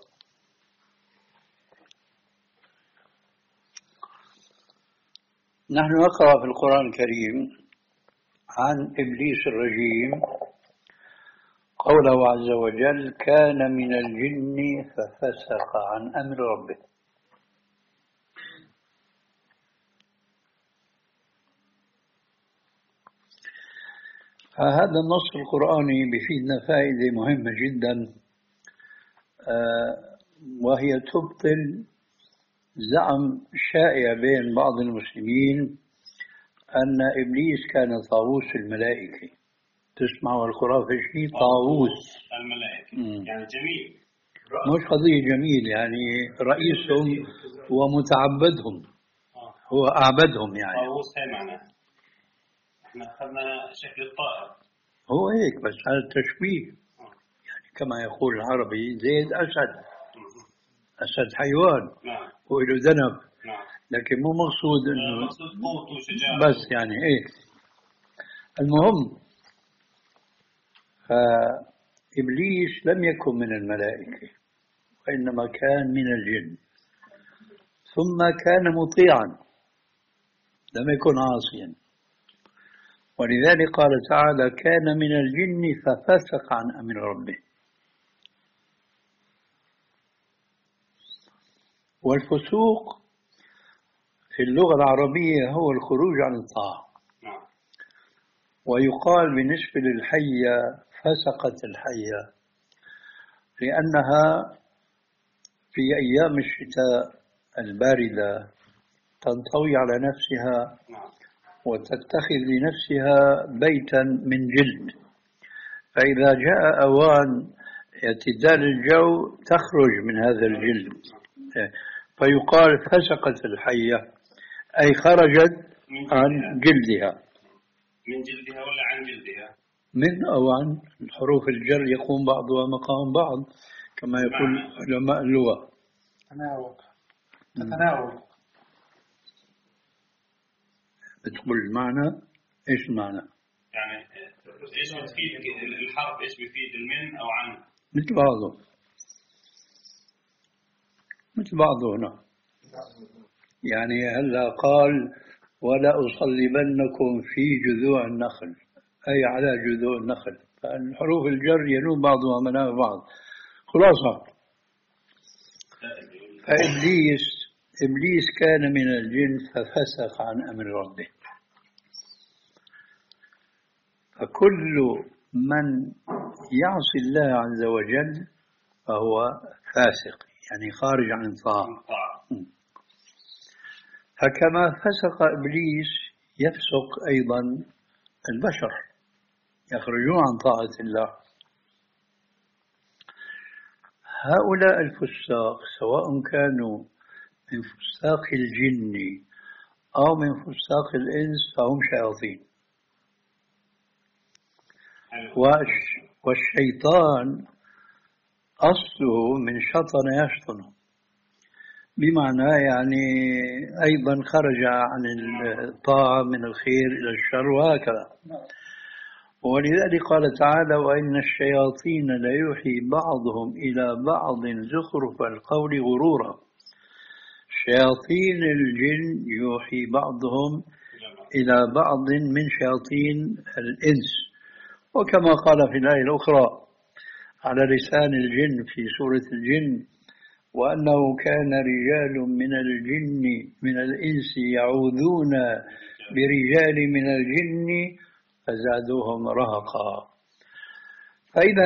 نحن نقرأ في القرآن الكريم عن إبليس الرجيم قوله عز وجل: كان من الجن ففسق عن أمر ربه. فهذا النص القرآني بفيدنا فائدة مهمة جدا، وهي تبطل زعم شائع بين بعض المسلمين أن إبليس كان طاووس الملائكة. تسمعوا الخرافة شيء طاووس الملائكة. مم. يعني جميل، مش قضية جميل، يعني رئيسهم ومتعبدهم، هو أعبدهم. يعني طاووس هي معناه احنا أخذنا شكل الطائر، هو هيك، بس هذا تشبيه. يعني كما يقول العربي: زيد أسد. أسد حيوان. نعم. وله ذنب. نعم. لكن مو مقصود إنه مقصود قوة وشجاعة، بس يعني إيه. المهم، فإبليس لم يكن من الملائكة وإنما كان من الجن، ثم كان مطيعا لم يكن عاصيا، ولذلك قال تعالى: كان من الجن ففسق عن أمر ربه. والفسوق في اللغة العربية هو الخروج عن الطاعة. ويقال بالنسبة للحية فسقت الحية، لأنها في أيام الشتاء الباردة تنطوي على نفسها وتتخذ لنفسها بيتا من جلد، فإذا جاء أوان اعتدال الجو تخرج من هذا الجلد، فيقال فسقت الحية، أي خرجت عن جلدها. من جلدها ولا عن جلدها؟ من أو عن. حروف الجر يقوم بعضها مقام بعض كما يقول علماء اللغة. تناول تتناول. بتقول المعنى، إيش المعنى؟ يعني إيش بتفيد الحرف؟ إيش بيفيد المن أو عن؟ مثل بعضه، مثل بعضه هنا. يعني هلا قال: ولا أصلبنكم في جذوع النخل، أي على جذوع النخل. فالحروف الجر ينوب بعضها مناب بعض. خلاصة، فإبليس إبليس كان من الجن ففسق عن أمر ربه. فكل من يعصي الله عز وجل فهو فاسق، يعني خارج عن الطاعة. فكما فسق إبليس يفسق أيضا البشر يخرجون عن طاعة الله. هؤلاء الفساق سواء كانوا من فساق الجن أو من فساق الإنس فهم شياطين. والشيطان أصله من شطن يشطن، بمعنى يعني أيضا خرج عن الطاعة من الخير إلى الشر وهكذا. ولذلك قال تعالى: وإن الشياطين ليوحي بعضهم إلى بعض زخرف القول غرورا. شياطين الجن يوحي بعضهم إلى بعض من شياطين الإنس، وكما قال في الآية الأخرى على لسان الجن في سورة الجن: وأنه كان رجال من الجن من الإنس يعوذون برجال من الجن فزادوهم رهقا. فإذا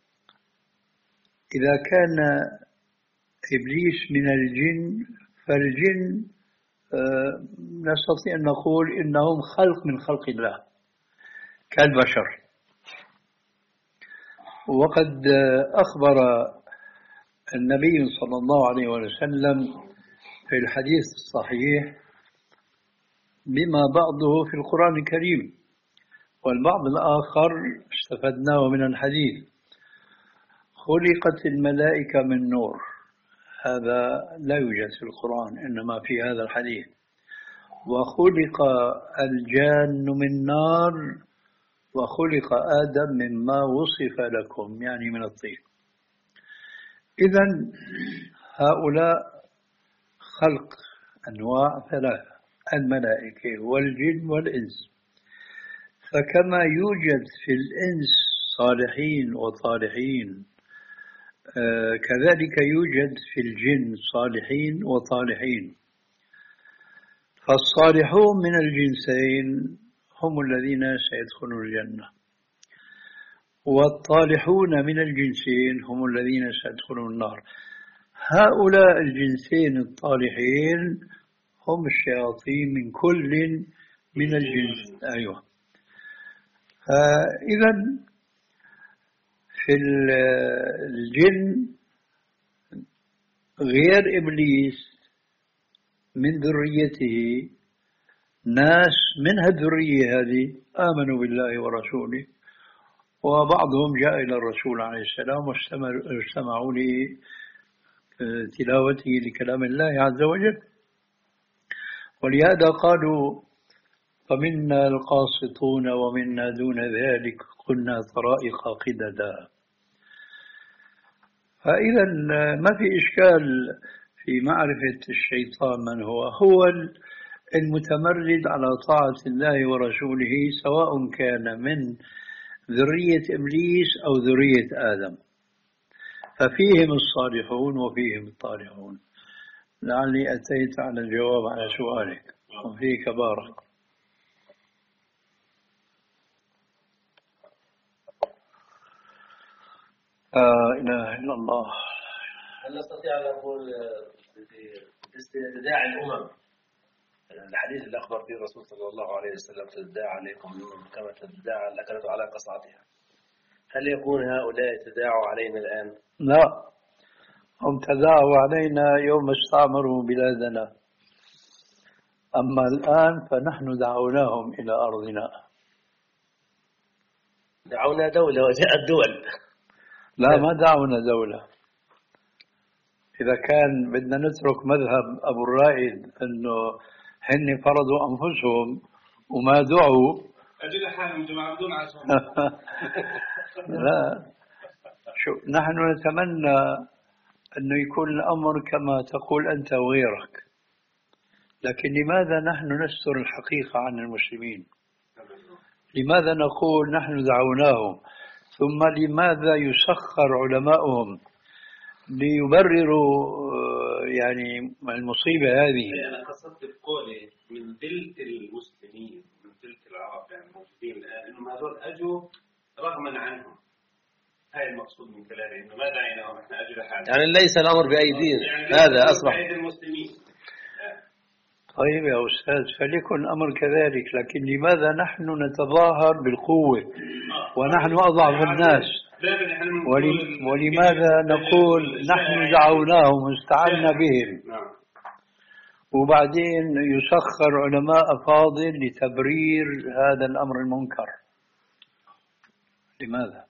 إذا كان إبليس من الجن فالجن آه نستطيع أن نقول إنهم خلق من خلق الله كالبشر. وقد أخبر النبي صلى الله عليه وسلم في الحديث الصحيح بما بعضه في القرآن الكريم والبعض الآخر استفدناه من الحديث: خلقت الملائكة من نور. هذا لا يوجد في القرآن، إنما في هذا الحديث. وخلق الجان من نار، وخلق آدم مما وصف لكم، يعني من الطين. إذن هؤلاء خلق أنواع ثلاثة: الملائكة والجن والإنس. فكما يوجد في الإنس صالحين وطالحين، آه كذلك يوجد في الجن صالحين وطالحين. فالصالحون من الجنسين هم الذين سيدخلون الجنة، والطالحون من الجنسين هم الذين سيدخلون النار. هؤلاء الجنسين الطالحين هم الشياطين من كل من الجنس. أيوة. فإذا في الجن غير إبليس من ذريته ناس من هالذرية هذه آمنوا بالله ورسوله، وبعضهم جاء إلى الرسول عليه السلام واستمعوا لتلاوته لكلام الله عز وجل. ولهذا قالوا: فمنا القاسطون ومنا دون ذلك كنا طرائق قددا. فإذا ما في إشكال في معرفة الشيطان من هو. هو المتمرد على طاعة الله ورسوله، سواء كان من ذرية إبليس أو ذرية آدم، ففيهم الصالحون وفيهم الطالحون. لعلي أتيت على الجواب على سؤالك، وفيك بارك. لا إله إلا الله. هل نستطيع أن نقول باستدعاء الأمم الحديث اللي أخبر فيه الرسول صلى الله عليه وسلم: تداعى عليكم الأمم كما تداعى الأكلة على قصعتها؟ هل يكون هؤلاء تداعوا علينا الآن؟ لا، هم تداعوا علينا يوم استعمروا بلادنا، أما الآن فنحن دعوناهم إلى أرضنا. دعونا دولة وجاءت دول. لا، ما دعونا دولة. إذا كان بدنا نترك مذهب أبو الرائد أنه هن فرضوا أنفسهم وما دعوا، أجل حالهم جماعة بدون عزم. لا، شو نحن نتمنى أنه يكون الأمر كما تقول أنت وغيرك، لكن لماذا نحن نستر الحقيقة عن المسلمين؟ لماذا نقول نحن دعوناهم؟ ثم لماذا يسخر علماؤهم ليبرروا يعني المصيبة هذه؟ أنا قصدت بقولي من ثلث المسلمين، من ثلث العرب يعني الموجودين الآن، إنهم هذول أجوا رغما عنهم. هاي المقصود من كلامي، إنه ما دعيناهم إحنا أجوا لحالنا. يعني ليس الأمر بأيدينا، يعني هذا أصبح بأيدي المسلمين. طيب يا أستاذ، فليكن الأمر كذلك، لكن لماذا نحن نتظاهر بالقوة ونحن أضعف الناس؟ ول- ولماذا نقول نحن دعوناهم استعنا بهم وبعدين يسخر علماء فاضل لتبرير هذا الأمر المنكر؟ لماذا؟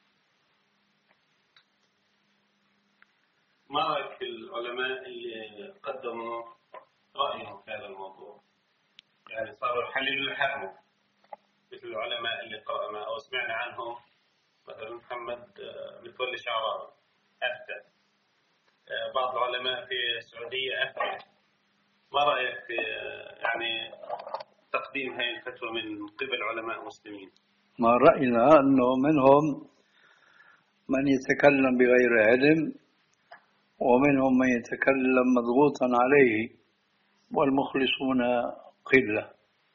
ما رأيك في العلماء اللي قدموا رأيهم في هذا الموضوع؟ يعني صاروا يحللوا الحرم مثل العلماء اللي قرأنا أو سمعنا عنهم، مثلا محمد متولي شعراوي أفتى، بعض العلماء في السعودية أفتى. ما رأيك في يعني تقديم هذه الفتوى من قبل علماء مسلمين؟ ما رأينا أنه منهم من يتكلم بغير علم ومنهم من يتكلم مضغوطا عليه، والمخلصون قلة.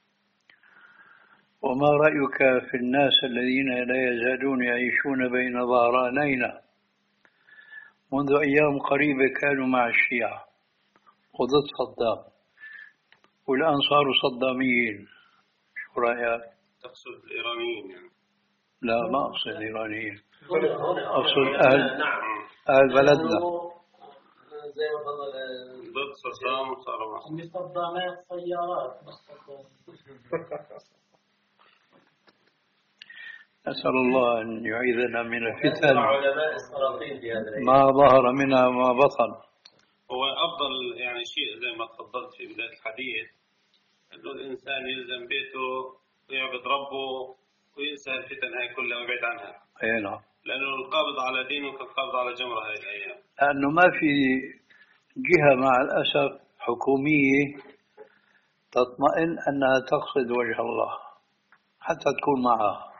وما رأيك في الناس الذين لا يزالون يعيشون بين ظهرانينا؟ منذ أيام قريبة كانوا مع الشيعة وضد صدام، والآن صاروا صداميين. شو رأيك؟ تقصد الإيرانيين يعني؟ لا، ما أقصد الإيرانيين، أقصد أهل أهل بلدنا. زي ما تفضل ضد صدام وصاروا مع اللي صدامات سيارات. نسأل الله أن يعيذنا من الفتن علماء السلاطين في هذا ما ظهر منها ما بطن. هو أفضل يعني شيء زي ما تفضلت في بداية الحديث، إنه الإنسان يلزم بيته ويعبد ربه وينسى الفتن هاي كلها ويبعد عنها. أي نعم. لأنه القابض على دينه كالقابض على جمرة هاي الأيام. لأنه ما في جهة مع الأسف حكومية تطمئن أنها تقصد وجه الله حتى تكون معها.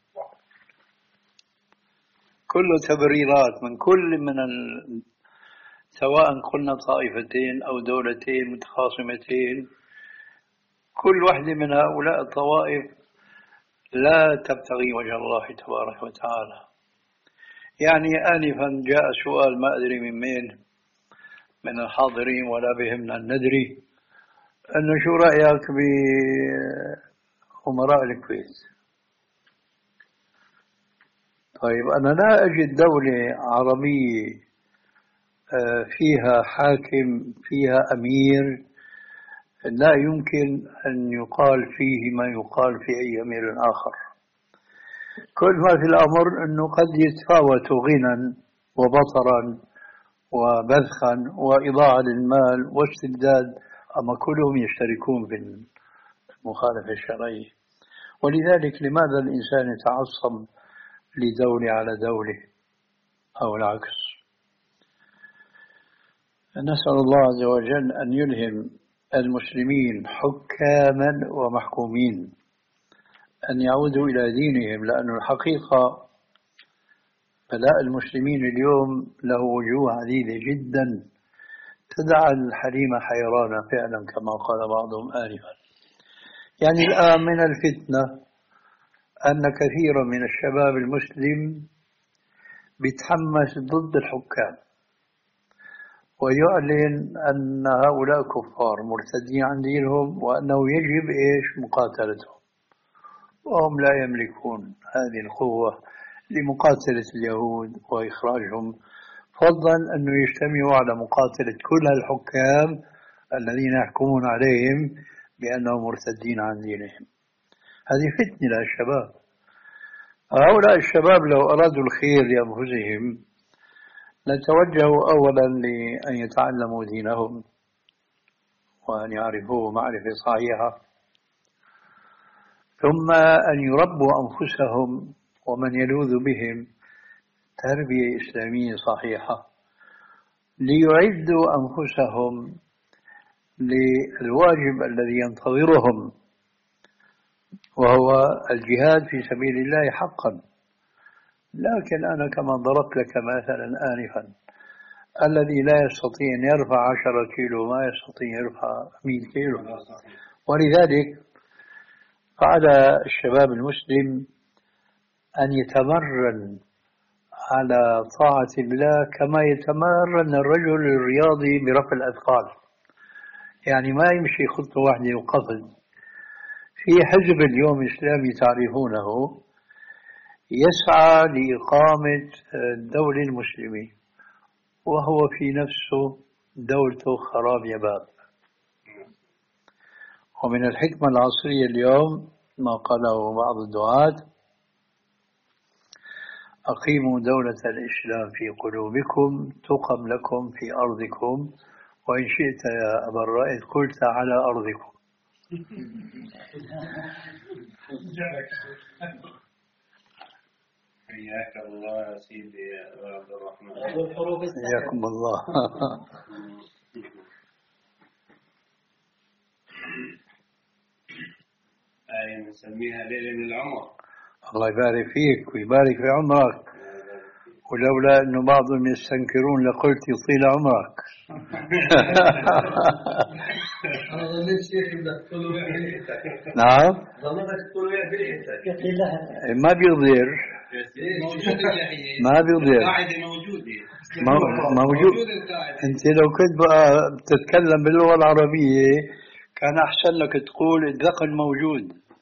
كله تبريرات من كل من ال... سواء قلنا طائفتين أو دولتين متخاصمتين، كل واحدة من هؤلاء الطوائف لا تبتغي وجه الله تبارك وتعالى. يعني آنفا جاء سؤال ما أدري من مين من الحاضرين ولا بهمنا أن ندري، أنه شو رأيك بأمراء الكويت؟ طيب أنا لا أجد دولة عربية فيها حاكم فيها أمير لا يمكن أن يقال فيه ما يقال في أي أمير آخر. كل ما في الأمر أنه قد يتفاوت غنى وبطرا وبذخا وإضاعة للمال واستبداد، أما كلهم يشتركون في المخالفة الشرعية. ولذلك لماذا الإنسان يتعصب لدولة على دولة أو العكس؟ نسأل الله عز وجل أن يلهم المسلمين حكاما ومحكومين أن يعودوا إلى دينهم، لأن الحقيقة بلاء المسلمين اليوم له وجوه عديدة جدا تدعى الحليم حيرانا فعلا كما قال بعضهم آنفا. يعني الآن من الفتنة أن كثيرا من الشباب المسلم بيتحمس ضد الحكام ويعلن أن هؤلاء كفار مرتدين عن دينهم وأنه يجب إيش مقاتلتهم، وهم لا يملكون هذه القوة لمقاتلة اليهود وإخراجهم، فضلا أنه يجتمعوا على مقاتلة كل الحكام الذين يحكمون عليهم بأنهم مرتدين عن دينهم. هذه فتنة للشباب. هؤلاء الشباب لو أرادوا الخير لأنفسهم لتوجهوا أولا لأن يتعلموا دينهم وأن يعرفوه معرفة صحيحة، ثم أن يربوا أنفسهم ومن يلوذ بهم تربية إسلامية صحيحة ليعدوا أنفسهم للواجب الذي ينتظرهم وهو الجهاد في سبيل الله حقا. لكن أنا كما ضربت لك مثلا آنفا، الذي لا يستطيع أن يرفع عشرة كيلو ما يستطيع يرفع مئة كيلو. ولذلك فعلى الشباب المسلم أن يتمرن على طاعة الله كما يتمرن الرجل الرياضي برفع الأثقال. يعني ما يمشي خطوة واحدة وقصد. في حزب اليوم الإسلامي تعرفونه يسعى لإقامة الدولة المسلمة، وهو في نفسه دولته خراب يباب. ومن الحكمة العصرية اليوم ما قاله بعض الدعاة: أقيموا دولة الإسلام في قلوبكم تقم لكم في أرضكم، وإن شئت يا أبا الرائد قلت على أرضكم. حياك الله يا سيدي يا عبد الرحمن. حياكم الله. آية نسميها ليلة من العمر. الله يبارك فيك ويبارك في عمرك، ولولا أنه بعضهم يستنكرون لقلت يطيل عمرك. أنا ظنيت شيخ بدك تقولوا نعم. ظنيتك تقولوا يطيل لها. ما بيضير. ما بيضير. القاعدة موجودة. موجود. أنت لو كنت بقى بتتكلم باللغة العربية كان أحسن لك تقول الذقن موجود.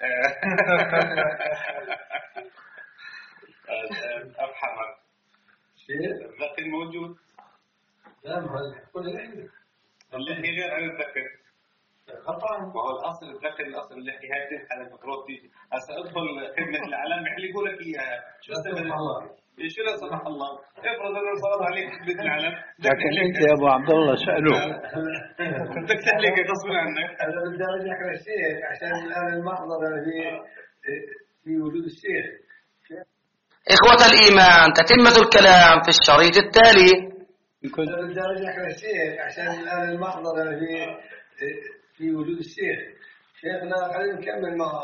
أفحمك. الذقن موجود. لا ما هو كل اللحية. اللحية غير عن الذقن. طبعا ما هو الأصل الذقن الأصل اللحية هاي تنحل المفروض تيجي. هسا ادخل خدمة الإعلام يحلقوا لك إياها. شو استفدت؟ شو لا سمح الله. افرض أنه صار عليك خدمة الإعلام. لكن أنت يا أبو عبد الله سألوه. بدك تحلق غصب عنك. أنا بدي أرجعك للشيخ عشان الآن المحضر في في وجود الشيخ. إخوة الإيمان، تتمة الكلام في الشريط التالي. أنا بدي أرجعك للشيخ عشان الآن المحضر في في وجود الشيخ. شيخنا خلينا نكمل معه.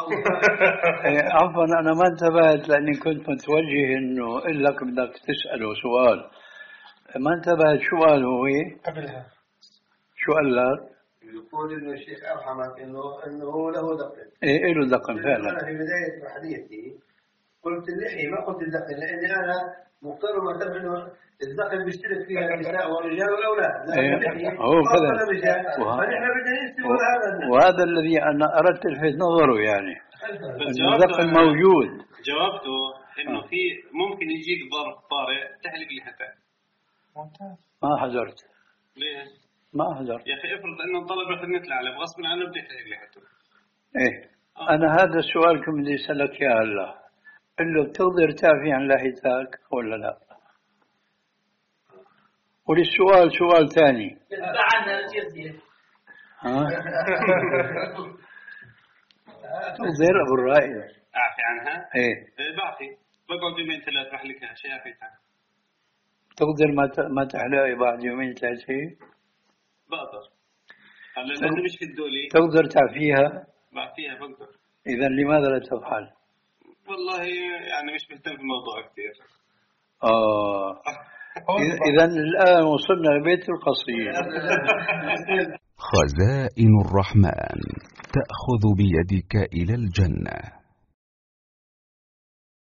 عفوا أنا ما انتبهت لأني كنت متوجه إنه إلا لك بدك تسأله سؤال، ما انتبهت شو قال هو قبلها. شو قال لك؟ يقول إنه الشيخ أرحمك إنه إنه هو له دقن. إيه له دقن فعلا. أنا في بداية حديثي قلت اللحية ما قلت الدقن لأني أنا مقتنع ومعتبر إنه الدقن بيشترك فيها النساء والرجال والأولاد. إيه هو كذا. فنحن بدنا نستوى هذا. وهذا الذي أنا أردت الفت نظره يعني. الدقن موجود. جوابته إنه في ممكن يجيك ظرف طارئ تحلق لحتى. ما حضرت. ليه؟ ما حضرت. يا أخي افرض إنه طلب خدمة الإعلام غصب عنه بده يحلق لحتى. إيه أنا هذا السؤال كم بدي أسألك يا هلا. قل له بتقدر تعفي عن لحيتك ولا لا؟ وللسؤال سؤال ثاني. ها؟ تقدر أبو الرائد. أعفي عنها؟ إيه. بعفي. بقعد يومين ثلاث بحلقها شيء أعفيتها. تقدر ما ما تحلقي بعد يومين ثلاثة؟ بقدر. هلا لأنه مش في الدولة. تقدر تعفيها؟ بعفيها بقدر. إذا لماذا لا تفعل؟ والله يعني مش مهتم في الموضوع كثير. آه. إذا الآن وصلنا لبيت القصيد. خزائن الرحمن تأخذ بيدك إلى الجنة.